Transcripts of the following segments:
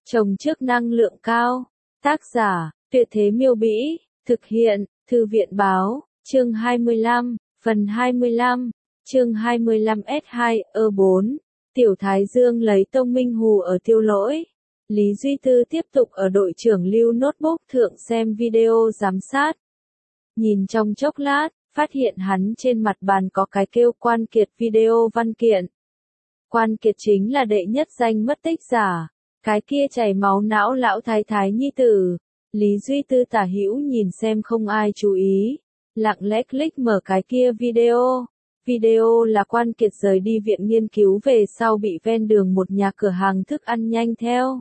Trồng trước năng lượng cao. Tác giả, Tuyệt Thế Miêu Bĩ. Thực hiện, Thư viện Báo. Chương 25, phần 25. Chương 25 S2-4. Tiểu Thái Dương lấy tông minh hù ở Tiêu Lỗi. Lý Duy Tư tiếp tục ở đội trưởng lưu notebook thượng xem video giám sát. Nhìn trong chốc lát, phát hiện hắn trên mặt bàn có cái kêu Quan Kiệt video văn kiện. Quan Kiệt chính là đệ nhất danh mất tích giả, cái kia chảy máu não lão thái thái nhi tử. Lý Duy Tư tả hữu nhìn xem không ai chú ý, lặng lẽ click mở cái kia video. Video là Quan Kiệt rời đi viện nghiên cứu về sau bị ven đường một nhà cửa hàng thức ăn nhanh theo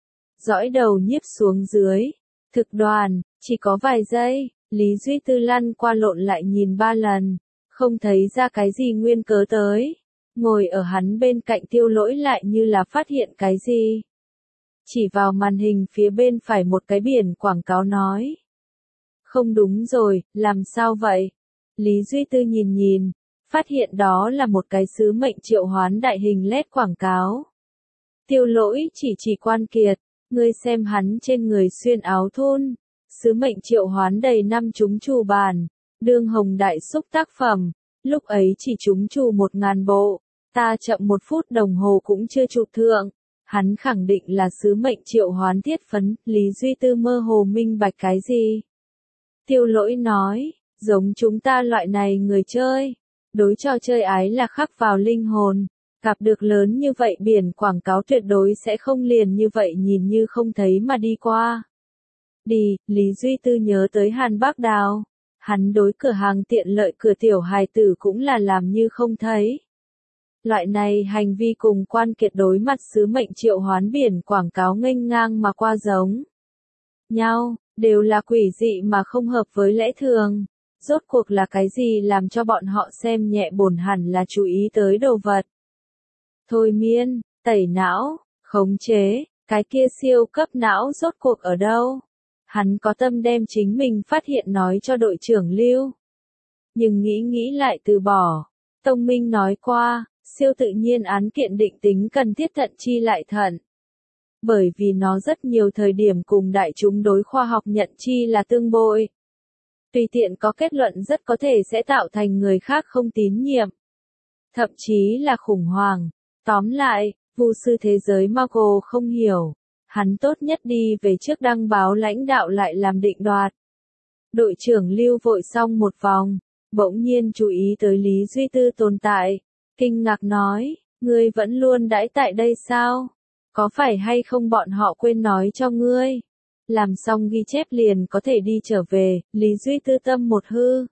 dõi đầu nhiếp xuống dưới. Thực đoàn, chỉ có vài giây, Lý Duy Tư lăn qua lộn lại nhìn 3 lần, không thấy ra cái gì nguyên cớ tới. Ngồi ở hắn bên cạnh Tiêu Lỗi lại như là phát hiện cái gì. Chỉ vào màn hình phía bên phải một cái biển quảng cáo nói. Không đúng rồi, làm sao vậy? Lý Duy Tư nhìn, phát hiện đó là một cái sứ mệnh triệu hoán đại hình LED quảng cáo. Tiêu Lỗi chỉ Quan Kiệt, ngươi xem hắn trên người xuyên áo thun, sứ mệnh triệu hoán đầy năm trúng trù bản, đương hồng đại xúc tác phẩm, lúc ấy chỉ trúng trù 1000 bộ, ta chậm 1 phút đồng hồ cũng chưa chụp thượng. Hắn khẳng định là sứ mệnh triệu hoán thiết phấn. Lý Duy Tư mơ hồ minh bạch cái gì? Tiêu Lỗi nói, giống chúng ta loại này người chơi, đối trò chơi ái là khắc vào linh hồn, gặp được lớn như vậy biển quảng cáo tuyệt đối sẽ không liền như vậy nhìn như không thấy mà đi qua. Đi, Lý Duy Tư nhớ tới Hàn Bác Đào, hắn đối cửa hàng tiện lợi cửa tiểu hài tử cũng là làm như không thấy. Loại này hành vi cùng Quan Kiệt đối mặt sứ mệnh triệu hoán biển quảng cáo nghênh ngang mà qua giống nhau, đều là quỷ dị mà không hợp với lẽ thường. Rốt cuộc là cái gì làm cho bọn họ xem nhẹ bổn hẳn là chú ý tới đồ vật? Thôi miên, tẩy não, khống chế, cái kia siêu cấp não rốt cuộc ở đâu? Hắn có tâm đem chính mình phát hiện nói cho đội trưởng Lưu. Nhưng nghĩ lại từ bỏ. Tông Minh nói qua, siêu tự nhiên án kiện định tính cần thiết thận chi lại thận. Bởi vì nó rất nhiều thời điểm cùng đại chúng đối khoa học nhận chi là tương bội. Tùy tiện có kết luận rất có thể sẽ tạo thành người khác không tín nhiệm. Thậm chí là khủng hoảng. Tóm lại, vu sư thế giới Marco không hiểu. Hắn tốt nhất đi về trước đăng báo lãnh đạo lại làm định đoạt. Đội trưởng Lưu vội xong một vòng, bỗng nhiên chú ý tới Lý Duy Tư tồn tại. Kinh ngạc nói, ngươi vẫn luôn đãi tại đây sao? Có phải hay không bọn họ quên nói cho ngươi? Làm xong ghi chép liền có thể đi trở về. Lý Duy Tư tâm một hư.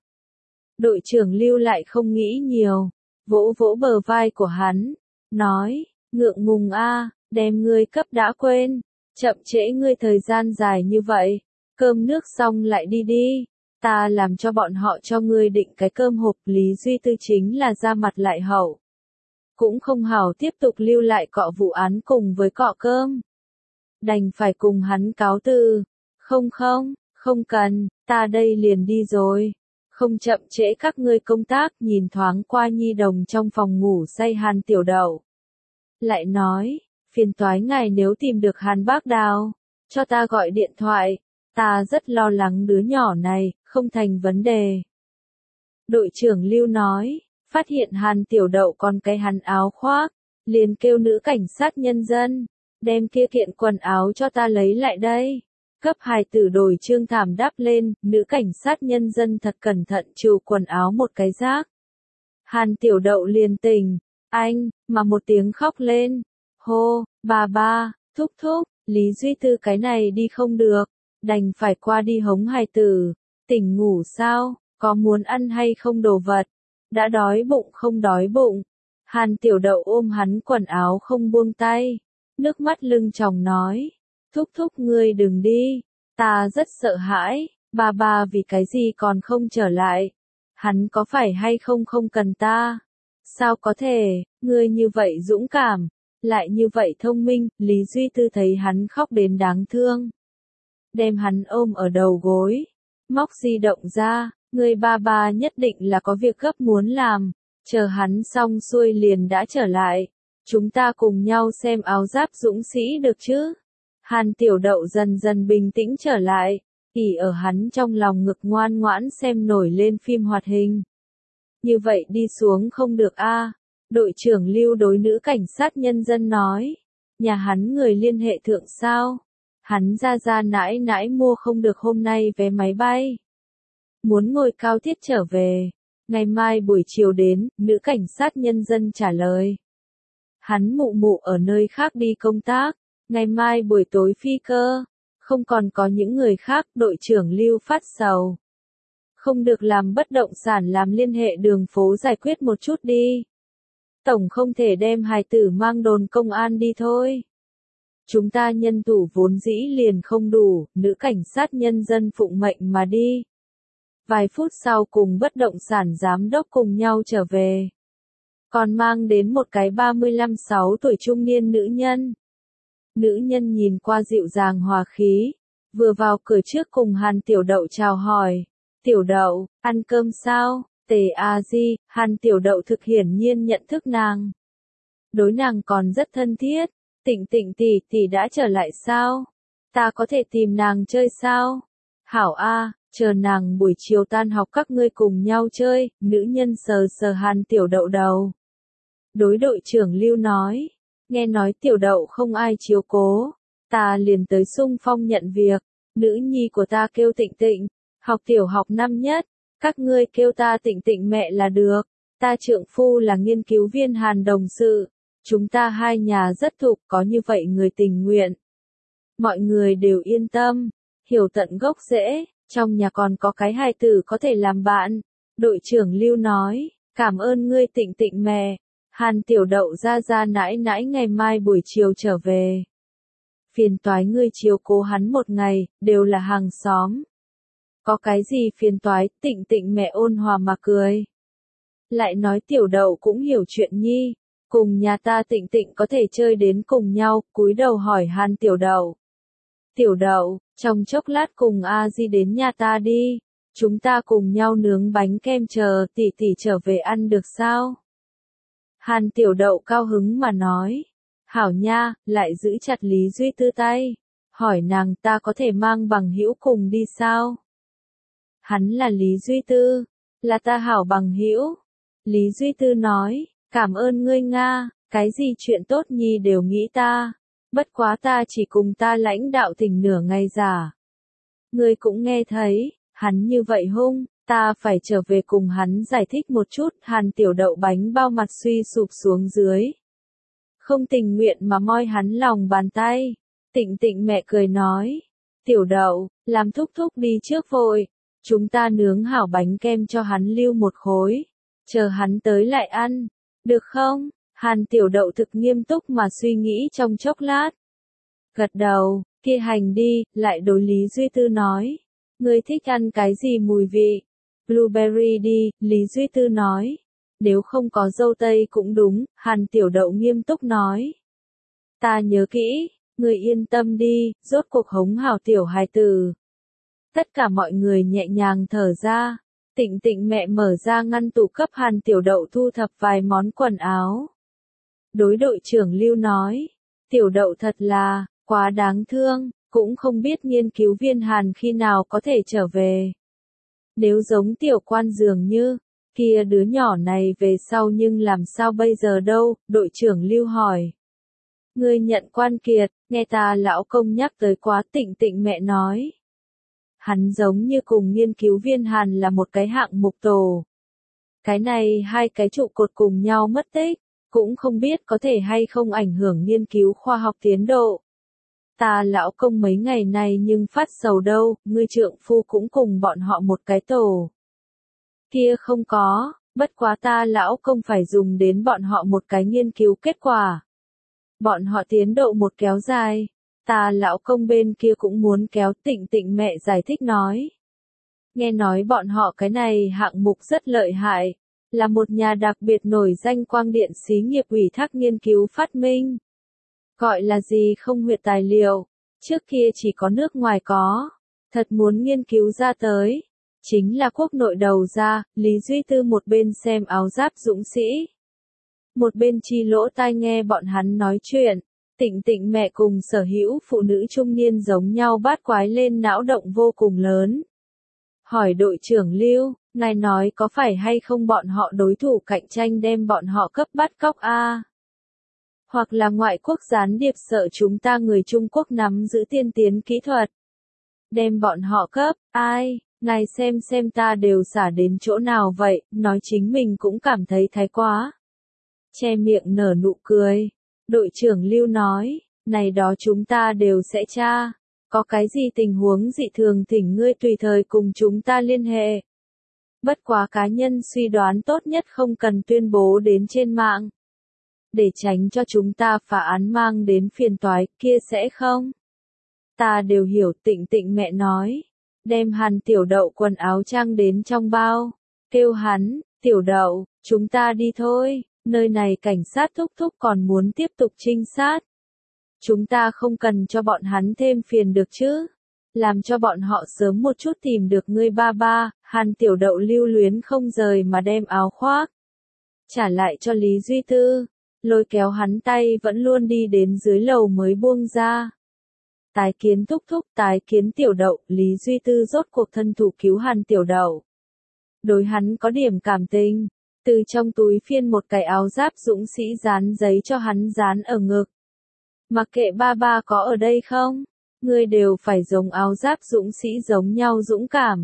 Đội trưởng Lưu lại không nghĩ nhiều, vỗ bờ vai của hắn, nói, ngượng ngùng a, đem ngươi cấp đã quên, chậm trễ ngươi thời gian dài như vậy, cơm nước xong lại đi, ta làm cho bọn họ cho ngươi định cái cơm hộp. Lý Duy Tư chính là ra mặt lại hậu, cũng không hảo tiếp tục lưu lại cọ vụ án cùng với cọ cơm. Đành phải cùng hắn cáo từ, không cần, ta đây liền đi rồi, không chậm trễ các ngươi công tác. Nhìn thoáng qua nhi đồng trong phòng ngủ say Hàn Tiểu Đậu. Lại nói, phiền toái ngài nếu tìm được Hàn Bác Đào, cho ta gọi điện thoại, ta rất lo lắng đứa nhỏ này, không thành vấn đề. Đội trưởng Lưu nói, phát hiện Hàn Tiểu Đậu còn cái hắn áo khoác, liền kêu nữ cảnh sát nhân dân, đem kia kiện quần áo cho ta lấy lại đây. Cấp hài tử đổi trương thảm đắp lên, nữ cảnh sát nhân dân thật cẩn thận trừ quần áo một cái rác. Hàn Tiểu Đậu liền tỉnh, anh, mà một tiếng khóc lên. Hô, bà, thúc, Lý Duy Tư cái này đi không được, đành phải qua đi hống hài tử. Tỉnh ngủ sao, có muốn ăn hay không đồ vật? Đã đói bụng không đói bụng? Hàn Tiểu Đậu ôm hắn quần áo không buông tay, nước mắt lưng tròng nói. Thúc ngươi đừng đi, ta rất sợ hãi, bà vì cái gì còn không trở lại? Hắn có phải hay không cần ta? Sao có thể, ngươi như vậy dũng cảm, lại như vậy thông minh. Lý Duy Tư thấy hắn khóc đến đáng thương, đem hắn ôm ở đầu gối, móc di động ra, ngươi bà nhất định là có việc gấp muốn làm, chờ hắn xong xuôi liền đã trở lại, chúng ta cùng nhau xem áo giáp dũng sĩ được chứ? Hàn Tiểu Đậu dần dần bình tĩnh trở lại, ỉ ở hắn trong lòng ngực ngoan ngoãn xem nổi lên phim hoạt hình. Như vậy đi xuống không được a. Đội trưởng Lưu đối nữ cảnh sát nhân dân nói. Nhà hắn người liên hệ thượng sao? Hắn ra nãi nãi mua không được hôm nay vé máy bay. Muốn ngồi cao tiết trở về. Ngày mai buổi chiều đến, nữ cảnh sát nhân dân trả lời. Hắn mụ mụ ở nơi khác đi công tác. Ngày mai buổi tối phi cơ. Không còn có những người khác, đội trưởng Lưu phát sầu. Không được làm bất động sản làm liên hệ đường phố giải quyết một chút đi. Tổng không thể đem hài tử mang đồn công an đi thôi. Chúng ta nhân thủ vốn dĩ liền không đủ, nữ cảnh sát nhân dân phụng mệnh mà đi. Vài phút sau cùng bất động sản giám đốc cùng nhau trở về. Còn mang đến một cái 35-6 tuổi trung niên nữ nhân. Nữ nhân nhìn qua dịu dàng hòa khí, vừa vào cửa trước cùng Hàn Tiểu Đậu chào hỏi. Tiểu Đậu, ăn cơm sao? Tề A Di, Hàn Tiểu Đậu thực hiển nhiên nhận thức nàng. Đối nàng còn rất thân thiết. Tịnh Tịnh tỷ đã trở lại sao? Ta có thể tìm nàng chơi sao? Hảo A, chờ nàng buổi chiều tan học các ngươi cùng nhau chơi. Nữ nhân sờ sờ Hàn Tiểu Đậu đầu. Đối đội trưởng Lưu nói. Nghe nói Tiểu Đậu không ai chiếu cố. Ta liền tới xung phong nhận việc. Nữ nhi của ta kêu Tịnh Tịnh. Học tiểu học năm nhất. Các ngươi kêu ta Tịnh Tịnh mẹ là được. Ta trượng phu là nghiên cứu viên Hàn đồng sự. Chúng ta hai nhà rất thục, có như vậy người tình nguyện. Mọi người đều yên tâm. Hiểu tận gốc rễ. Trong nhà còn có cái hài tử có thể làm bạn. Đội trưởng Lưu nói. Cảm ơn ngươi Tịnh Tịnh mẹ. Hàn Tiểu Đậu ra nãi nãi ngày mai buổi chiều trở về. Phiền toái ngươi chiếu cố hắn một ngày, đều là hàng xóm. Có cái gì phiền toái, Tịnh Tịnh mẹ ôn hòa mà cười. Lại nói Tiểu Đậu cũng hiểu chuyện nhi. Cùng nhà ta Tịnh Tịnh có thể chơi đến cùng nhau, cúi đầu hỏi Hàn Tiểu Đậu. Tiểu Đậu, trong chốc lát cùng A Di đến nhà ta đi. Chúng ta cùng nhau nướng bánh kem chờ tỷ tỷ trở về ăn được sao? Hàn Tiểu Đậu cao hứng mà nói. Hảo nha, lại giữ chặt Lý Duy Tư tay. Hỏi nàng ta có thể mang bằng hữu cùng đi sao? Hắn là Lý Duy Tư. Là ta hảo bằng hữu. Lý Duy Tư nói. Cảm ơn ngươi Nga, cái gì chuyện tốt nhi đều nghĩ ta. Bất quá ta chỉ cùng ta lãnh đạo tỉnh nửa ngày giả. Ngươi cũng nghe thấy, hắn như vậy hung, ta phải trở về cùng hắn giải thích một chút. Hàn Tiểu Đậu bánh bao mặt suy sụp xuống dưới. Không tình nguyện mà moi hắn lòng bàn tay. Tịnh Tịnh mẹ cười nói. Tiểu Đậu, làm thúc thúc đi trước vội. Chúng ta nướng hảo bánh kem cho hắn lưu một khối. Chờ hắn tới lại ăn. Được không? Hàn Tiểu Đậu thực nghiêm túc mà suy nghĩ trong chốc lát. Gật đầu, kia hành đi, lại đối Lý Duy Tư nói. Ngươi thích ăn cái gì mùi vị? Blueberry đi, Lý Duy Tư nói. Nếu không có dâu tây cũng đúng, Hàn Tiểu Đậu nghiêm túc nói. Ta nhớ kỹ, ngươi yên tâm đi, rốt cuộc hống hảo tiểu hài tử. Tất cả mọi người nhẹ nhàng thở ra. Tịnh Tịnh mẹ mở ra ngăn tủ cấp Hàn Tiểu Đậu thu thập vài món quần áo. Đối đội trưởng Lưu nói, Tiểu Đậu thật là, quá đáng thương, cũng không biết nghiên cứu viên Hàn khi nào có thể trở về. Nếu giống tiểu quan dường như, kia đứa nhỏ này về sau nhưng làm sao bây giờ đâu, đội trưởng Lưu hỏi. Ngươi nhận quan kiệt, nghe ta lão công nhắc tới quá. Tịnh Tịnh mẹ nói. Hắn giống như cùng nghiên cứu viên Hàn là một cái hạng mục tổ. Cái này hai cái trụ cột cùng nhau mất tích, cũng không biết có thể hay không ảnh hưởng nghiên cứu khoa học tiến độ. Ta lão công mấy ngày này nhưng phát sầu đâu, ngươi trượng phu cũng cùng bọn họ một cái tổ. Kia không có, bất quá ta lão công phải dùng đến bọn họ một cái nghiên cứu kết quả. Bọn họ tiến độ một kéo dài. Ta lão công bên kia cũng muốn kéo. Tịnh Tịnh mẹ giải thích nói. Nghe nói bọn họ cái này hạng mục rất lợi hại, là một nhà đặc biệt nổi danh quang điện xí nghiệp ủy thác nghiên cứu phát minh. Gọi là gì không huyệt tài liệu, trước kia chỉ có nước ngoài có, thật muốn nghiên cứu ra tới. Chính là quốc nội đầu ra. Lý Duy Tư một bên xem áo giáp dũng sĩ, một bên chi lỗ tai nghe bọn hắn nói chuyện. Tịnh Tịnh mẹ cùng sở hữu phụ nữ trung niên giống nhau bát quái lên não động vô cùng lớn. Hỏi đội trưởng Lưu, ngài nói có phải hay không bọn họ đối thủ cạnh tranh đem bọn họ cấp bắt cóc a? Hoặc là ngoại quốc gián điệp sợ chúng ta người Trung Quốc nắm giữ tiên tiến kỹ thuật. Đem bọn họ cấp, ai, ngài xem ta đều xả đến chỗ nào vậy, nói chính mình cũng cảm thấy thái quá. Che miệng nở nụ cười. Đội trưởng Lưu nói, này đó chúng ta đều sẽ tra. Có cái gì tình huống dị thường thỉnh ngươi tùy thời cùng chúng ta liên hệ. Bất quá cá nhân suy đoán tốt nhất không cần tuyên bố đến trên mạng. Để tránh cho chúng ta phá án mang đến phiền toái, kia sẽ không. Ta đều hiểu. Tịnh Tịnh mẹ nói. Đem Hàn Tiểu Đậu quần áo trang đến trong bao. Kêu hắn, Tiểu Đậu, chúng ta đi thôi, nơi này cảnh sát thúc thúc còn muốn tiếp tục trinh sát. Chúng ta không cần cho bọn hắn thêm phiền được chứ. Làm cho bọn họ sớm một chút tìm được ngươi ba ba. Hàn Tiểu Đậu lưu luyến không rời mà đem áo khoác trả lại cho Lý Duy Tư. Lôi kéo hắn tay vẫn luôn đi đến dưới lầu mới buông ra. Tái kiến thúc thúc, tái kiến Tiểu Đậu. Lý Duy Tư rốt cuộc thân thủ cứu Hàn Tiểu Đậu. Đối hắn có điểm cảm tình. Từ trong túi phiên một cái áo giáp dũng sĩ dán giấy cho hắn dán ở ngực. Mặc kệ ba ba có ở đây không, ngươi đều phải giống áo giáp dũng sĩ giống nhau dũng cảm.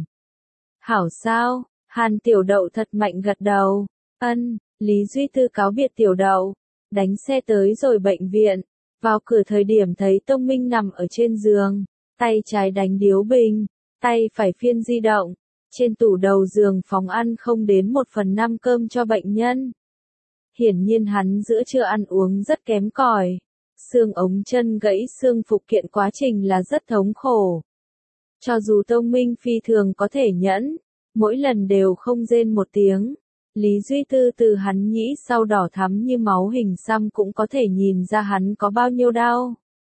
Hảo sao? Hàn Tiểu Đậu thật mạnh gật đầu. Ân. Lý Duy Tư cáo biệt Tiểu Đậu, đánh xe tới rồi bệnh viện. Vào cửa thời điểm thấy Tông Minh nằm ở trên giường, tay trái đánh điếu bình, tay phải phiên di động. Trên tủ đầu giường phóng ăn không đến 1/5 cơm cho bệnh nhân. Hiển nhiên hắn giữa trưa ăn uống rất kém cỏi. Xương ống chân gãy xương phục kiện quá trình là rất thống khổ. Cho dù Tông Minh phi thường có thể nhẫn, mỗi lần đều không rên một tiếng. Lý Duy Tư từ hắn nhĩ sau đỏ thắm như máu hình xăm cũng có thể nhìn ra hắn có bao nhiêu đau.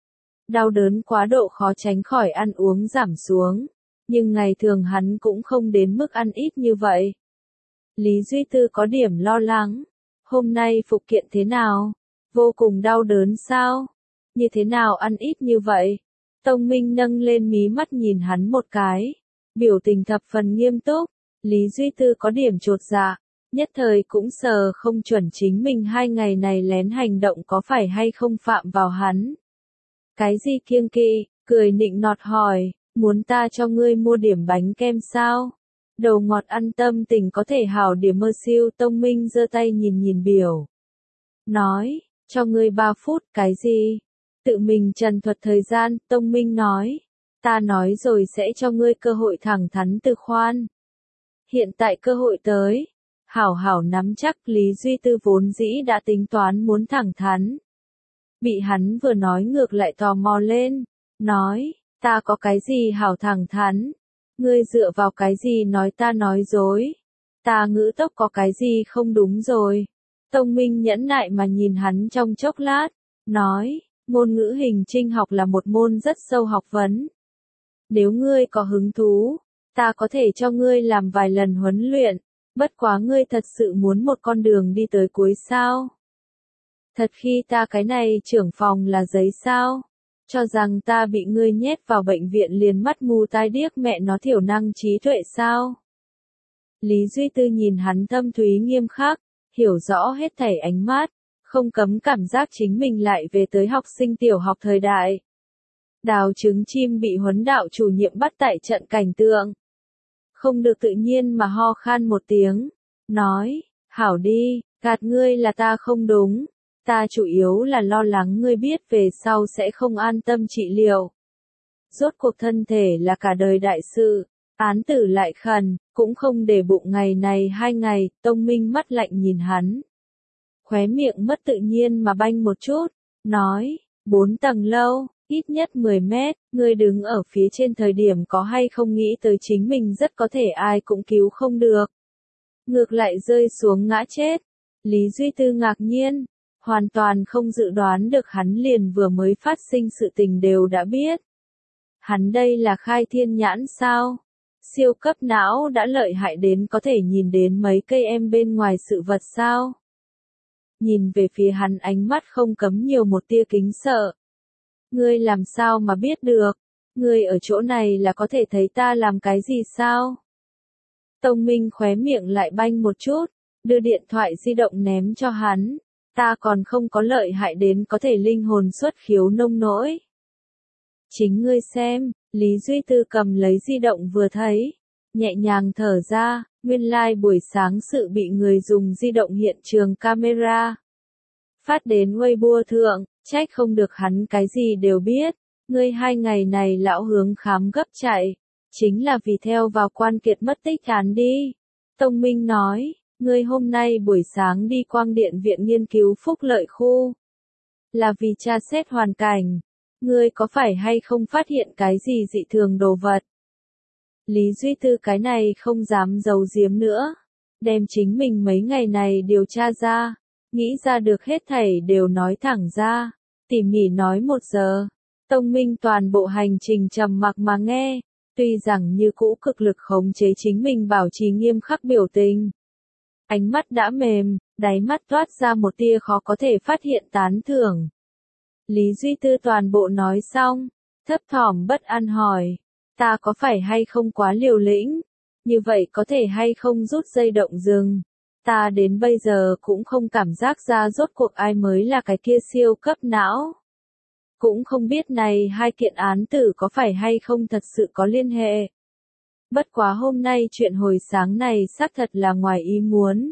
Đau đớn quá độ khó tránh khỏi ăn uống giảm xuống. Nhưng ngày thường hắn cũng không đến mức ăn ít như vậy. Lý Duy Tư có điểm lo lắng. Hôm nay phục kiện thế nào? Vô cùng đau đớn sao? Như thế nào ăn ít như vậy? Tông Minh nâng lên mí mắt nhìn hắn một cái. Biểu tình thập phần nghiêm túc. Lý Duy Tư có điểm chột dạ. Nhất thời cũng sờ không chuẩn chính mình 2 ngày này lén hành động có phải hay không phạm vào hắn. Cái gì kiêng kỵ? Cười nịnh nọt hỏi. Muốn ta cho ngươi mua điểm bánh kem sao? Đầu ngọt ăn tâm tình có thể hảo điểm mơ siêu. Tông Minh giơ tay nhìn biểu. Nói, cho ngươi 3 phút, cái gì? Tự mình trần thuật thời gian. Tông Minh nói, ta nói rồi sẽ cho ngươi cơ hội thẳng thắn từ khoan. Hiện tại cơ hội tới. Hảo hảo nắm chắc. Lý Duy Tư vốn dĩ đã tính toán muốn thẳng thắn. Bị hắn vừa nói ngược lại tò mò lên. Nói, ta có cái gì hảo thẳng thắn? Ngươi dựa vào cái gì nói ta nói dối? Ta ngữ tốc có cái gì không đúng rồi? Tông Minh nhẫn nại mà nhìn hắn trong chốc lát. Nói, ngôn ngữ hình trinh học là một môn rất sâu học vấn. Nếu ngươi có hứng thú, ta có thể cho ngươi làm vài lần huấn luyện. Bất quá ngươi thật sự muốn một con đường đi tới cuối sao? Thật khi ta cái này trưởng phòng là giấy sao? Cho rằng ta bị ngươi nhét vào bệnh viện liền mắt mù tai điếc mẹ nó thiểu năng trí tuệ sao? Lý Duy Tư nhìn hắn thâm thúy nghiêm khắc, hiểu rõ hết thảy ánh mắt, không cấm cảm giác chính mình lại về tới học sinh tiểu học thời đại. Đào trứng chim bị huấn đạo chủ nhiệm bắt tại trận cảnh tượng. Không được tự nhiên mà ho khan một tiếng, nói, hảo đi, gạt ngươi là ta không đúng. Ta chủ yếu là lo lắng ngươi biết về sau sẽ không an tâm trị liệu. Rốt cuộc thân thể là cả đời đại sự, án tử lại khẩn, cũng không để bụng ngày này 2 ngày. Tông Minh mắt lạnh nhìn hắn. Khóe miệng mất tự nhiên mà banh một chút, nói, 4 tầng lâu, ít nhất 10 mét, ngươi đứng ở phía trên thời điểm có hay không nghĩ tới chính mình rất có thể ai cũng cứu không được. Ngược lại rơi xuống ngã chết. Lý Duy Tư ngạc nhiên. Hoàn toàn không dự đoán được hắn liền vừa mới phát sinh sự tình đều đã biết. Hắn đây là khai thiên nhãn sao? Siêu cấp não đã lợi hại đến có thể nhìn đến mấy cây em bên ngoài sự vật sao? nhìn về phía hắn ánh mắt không cấm nhiều một tia kính sợ. Ngươi làm sao mà biết được? Ngươi ở chỗ này là có thể thấy ta làm cái gì sao? Tông Minh khóe miệng lại banh một chút, đưa điện thoại di động ném cho hắn. Ta còn không có lợi hại đến có thể linh hồn xuất khiếu nông nỗi. Chính ngươi xem, Lý Duy Tư cầm lấy di động vừa thấy, nhẹ nhàng thở ra, nguyên lai buổi sáng sự bị người dùng di động hiện trường camera phát đến Weibo thượng, trách không được hắn cái gì đều biết. Ngươi 2 ngày này lão hướng khám gấp chạy, chính là vì theo vào quan kiệt mất tích án đi. Tông Minh nói, ngươi hôm nay buổi sáng đi Quang Điện Viện nghiên cứu phúc lợi khu, là vì tra xét hoàn cảnh. Ngươi có phải hay không phát hiện cái gì dị thường đồ vật? Lý Duy Tư cái này không dám giấu giếm nữa, đem chính mình mấy ngày này điều tra ra, nghĩ ra được hết thảy đều nói thẳng ra, tỉ mỉ nói 1 giờ. Tông Minh toàn bộ hành trình trầm mặc mà nghe, tuy rằng như cũ cực lực khống chế chính mình bảo trì nghiêm khắc biểu tình. Ánh mắt đã mềm, đáy mắt toát ra một tia khó có thể phát hiện tán thưởng. Lý Duy Tư toàn bộ nói xong, thấp thỏm bất an hỏi, ta có phải hay không quá liều lĩnh, như vậy có thể hay không rút dây động rừng. Ta đến bây giờ cũng không cảm giác ra rốt cuộc ai mới là cái kia siêu cấp não. Cũng không biết này 2 kiện án tử có phải hay không thật sự có liên hệ. Bất quá hôm nay chuyện hồi sáng này xác thật là ngoài ý muốn.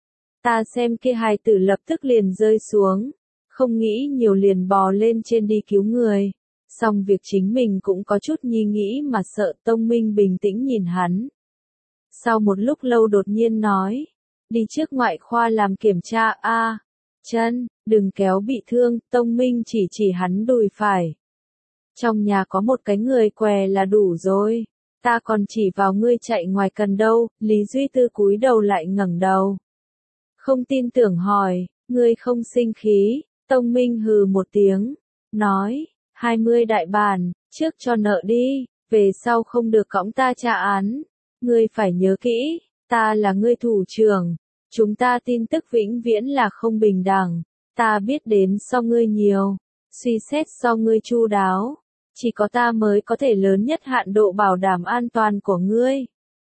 Ta xem kia hài tử lập tức liền rơi xuống, không nghĩ nhiều liền bò lên trên đi cứu người. Xong việc chính mình cũng có chút nghĩ mà sợ. Tông Minh bình tĩnh nhìn hắn. Sau một lúc lâu đột nhiên nói, đi trước ngoại khoa làm kiểm tra a. Chân, đừng kéo bị thương. Tông Minh chỉ hắn đùi phải. Trong nhà có một cái người què là đủ rồi. Ta còn chỉ vào ngươi chạy ngoài cần đâu. Lý Duy Tư cúi đầu lại ngẩng đầu, không tin tưởng hỏi, ngươi không sinh khí? Tông Minh hừ một tiếng, nói, 20 đại bản, trước cho nợ đi, về sau không được cõng ta tra án. Ngươi phải nhớ kỹ, ta là ngươi thủ trưởng, chúng ta tin tức vĩnh viễn là không bình đẳng. Ta biết đến so ngươi nhiều, suy xét so ngươi chu đáo. Chỉ có ta mới có thể lớn nhất hạn độ bảo đảm an toàn của ngươi.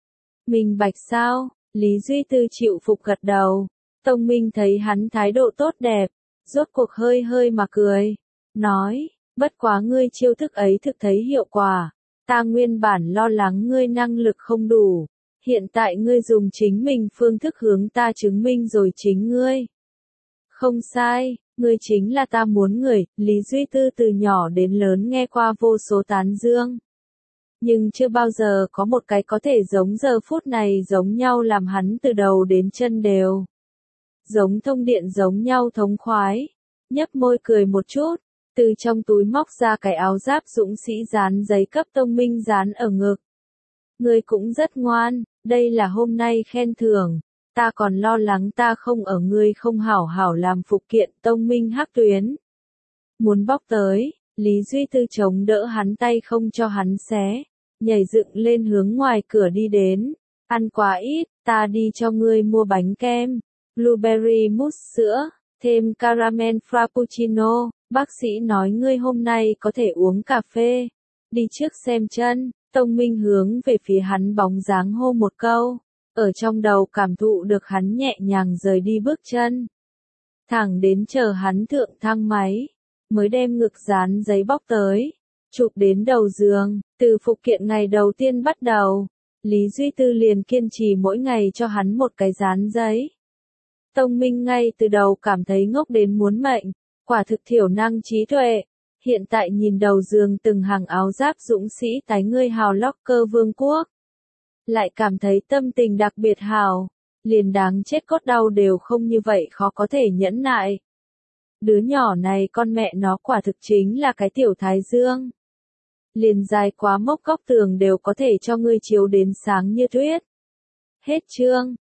Minh bạch sao? Lý Duy Tư chịu phục gật đầu. Tông Minh thấy hắn thái độ tốt đẹp, rốt cuộc hơi mà cười, nói, bất quá ngươi chiêu thức ấy thực thấy hiệu quả. Ta nguyên bản lo lắng ngươi năng lực không đủ, hiện tại ngươi dùng chính mình phương thức hướng ta chứng minh rồi chính ngươi. Không sai, ngươi chính là ta muốn người. Lý Duy Tư từ nhỏ đến lớn nghe qua vô số tán dương, nhưng chưa bao giờ có một cái có thể giống giờ phút này giống nhau làm hắn từ đầu đến chân đều giống thông điện giống nhau thống khoái. Nhấp môi cười một chút, từ trong túi móc ra cái áo giáp dũng sĩ dán giấy cấp Tông Minh dán ở ngực. Ngươi cũng rất ngoan, đây là hôm nay khen thưởng. Ta còn lo lắng ta không ở ngươi không hảo hảo làm phụ kiện. Tông Minh hắc tuyến muốn bóc tới, Lý Duy Tư chống đỡ hắn tay không cho hắn xé, nhảy dựng lên hướng ngoài cửa đi đến. Ăn quá ít, ta đi cho ngươi mua bánh kem, blueberry mousse sữa, thêm caramel frappuccino. Bác sĩ nói ngươi hôm nay có thể uống cà phê. Đi trước xem chân. Tông Minh hướng về phía hắn bóng dáng hô một câu, ở trong đầu cảm thụ được hắn nhẹ nhàng rời đi bước chân. Thẳng đến chờ hắn thượng thang máy, mới đem ngực dán giấy bóc tới, chụp đến đầu giường. Từ phụ kiện ngày đầu tiên bắt đầu, Lý Duy Tư liền kiên trì mỗi ngày cho hắn một cái dán giấy. Tông Minh ngay từ đầu cảm thấy ngốc đến muốn mệnh, quả thực thiểu năng trí tuệ. Hiện tại nhìn đầu giường từng hàng áo giáp dũng sĩ tái ngươi hào locker vương quốc, lại cảm thấy tâm tình đặc biệt hào, liền đáng chết cốt đau đều không như vậy khó có thể nhẫn nại. Đứa nhỏ này con mẹ nó quả thực chính là cái tiểu thái dương. Liền dài quá mốc góc tường đều có thể cho ngươi chiếu đến sáng như tuyết. Hết chương.